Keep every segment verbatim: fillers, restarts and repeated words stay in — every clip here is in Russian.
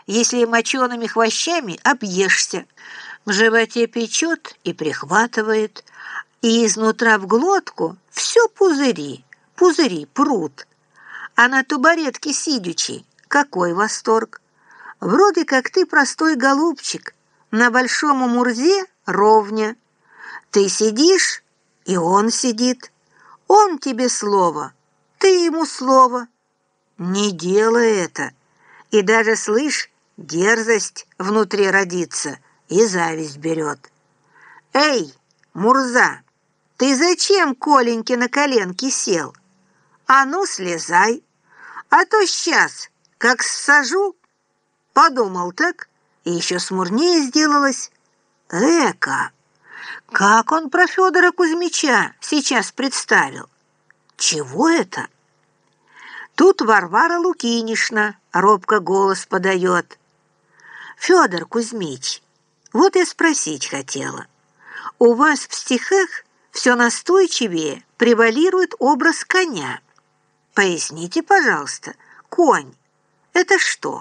если мочеными хвощами объешься. В животе печет и прихватывает, и изнутра в глотку все пузыри, пузыри прут. А на тубаретке сидячи, какой восторг! Вроде как ты простой голубчик, на большом мурзе ровня. Ты сидишь, и он сидит. Он тебе слово, ты ему слово. Не делай это. И даже, слышь, дерзость внутри родится и зависть берет. Эй, Мурза, ты зачем Коленьке на коленки сел? А ну, слезай, а то сейчас, как ссажу. Подумал так, и еще смурнее сделалось. Эка, как он про Федора Кузьмича сейчас представил? Чего это? Тут Варвара Лукинишна робко голос подает. Федор Кузьмич, вот я спросить хотела. У вас в стихах все настойчивее превалирует образ коня. Поясните, пожалуйста, конь — это что?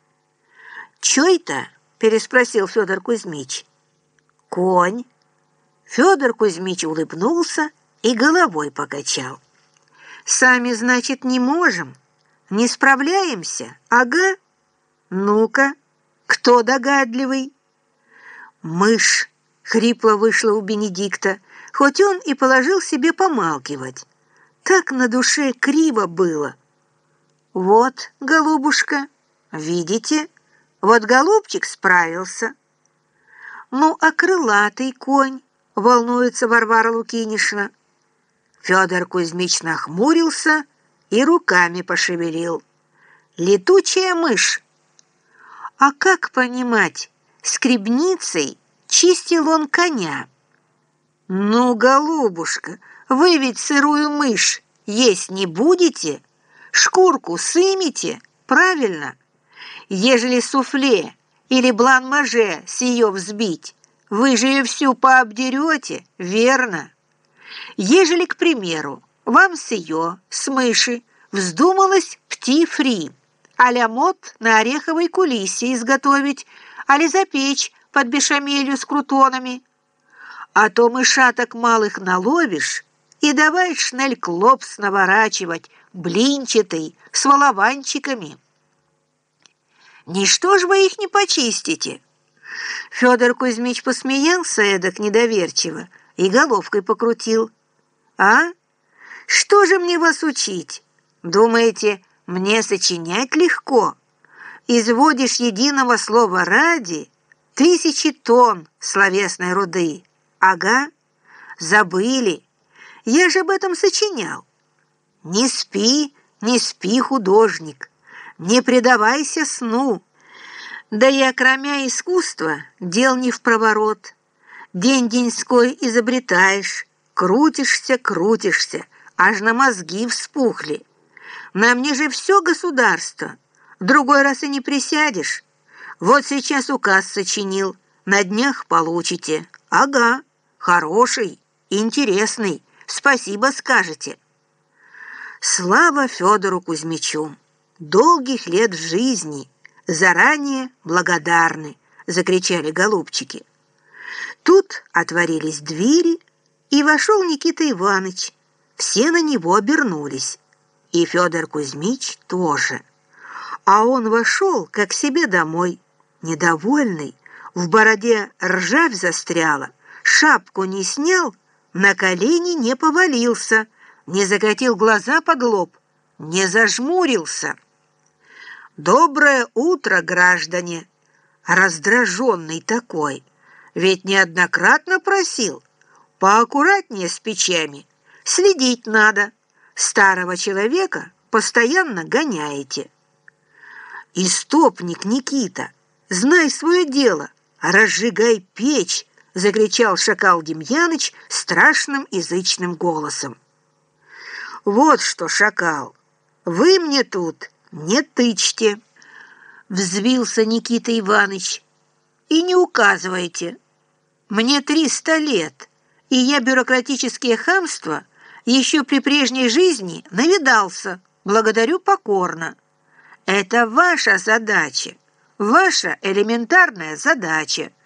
«Чё это?» – переспросил Федор Кузьмич. «Конь». Федор Кузьмич улыбнулся и головой покачал. «Сами, значит, не можем? Не справляемся? Ага. Ну-ка, кто догадливый?» «Мышь», — хрипло вышло у Бенедикта, хоть он и положил себе помалкивать. Так на душе криво было. «Вот, голубушка, видите?» Вот голубчик справился. Ну, а крылатый конь, волнуется Варвара Лукинишна. Федор Кузьмич нахмурился и руками пошевелил. Летучая мышь. А как понимать, скребницей чистил он коня? Ну, голубушка, вы ведь сырую мышь есть не будете? Шкурку сымите, правильно? Ежели суфле или блан-маже с ее взбить, вы же ее всю пообдерете, верно? Ежели, к примеру, вам с ее, с мыши, вздумалось пти-фри, а-ля мод на ореховой кулисе изготовить, али запечь под бешамелью с крутонами, а то мышаток малых наловишь и давай шнель-клопс наворачивать, блинчатый, с волованчиками. Ничто ж вы их не почистите. Федор Кузьмич посмеялся эдак недоверчиво и головкой покрутил. А? Что же мне вас учить? Думаете, мне сочинять легко? Изводишь единого слова ради тысячи тонн словесной руды. Ага, забыли. Я же об этом сочинял. Не спи, не спи, художник. Не предавайся сну. Да я, кромя искусства, дел не впроворот. День-деньской изобретаешь, крутишься, крутишься, аж на мозги вспухли. На мне же все государство. В другой раз и не присядешь. Вот сейчас указ сочинил, на днях получите. Ага, хороший, интересный, спасибо скажете. Слава Федору Кузьмичу! Долгих лет в жизни, заранее благодарны, закричали голубчики. Тут отворились двери, и вошел Никита Иваныч. Все на него обернулись, и Федор Кузьмич тоже. А он вошел, как к себе домой, недовольный, в бороде ржавь застряла, шапку не снял, на колени не повалился, не закатил глаза под лоб, не зажмурился. «Доброе утро, граждане!» Раздраженный такой, ведь неоднократно просил. Поаккуратнее с печами, следить надо. Старого человека постоянно гоняете. «Истопник Никита, знай свое дело, разжигай печь!» закричал шакал Демьяныч страшным язычным голосом. «Вот что, шакал, вы мне тут не тычьте!» взвился Никита Иваныч. «И не указывайте. Мне триста лет, и я бюрократические хамства еще при прежней жизни навидался, благодарю покорно. Это ваша задача Ваша элементарная задача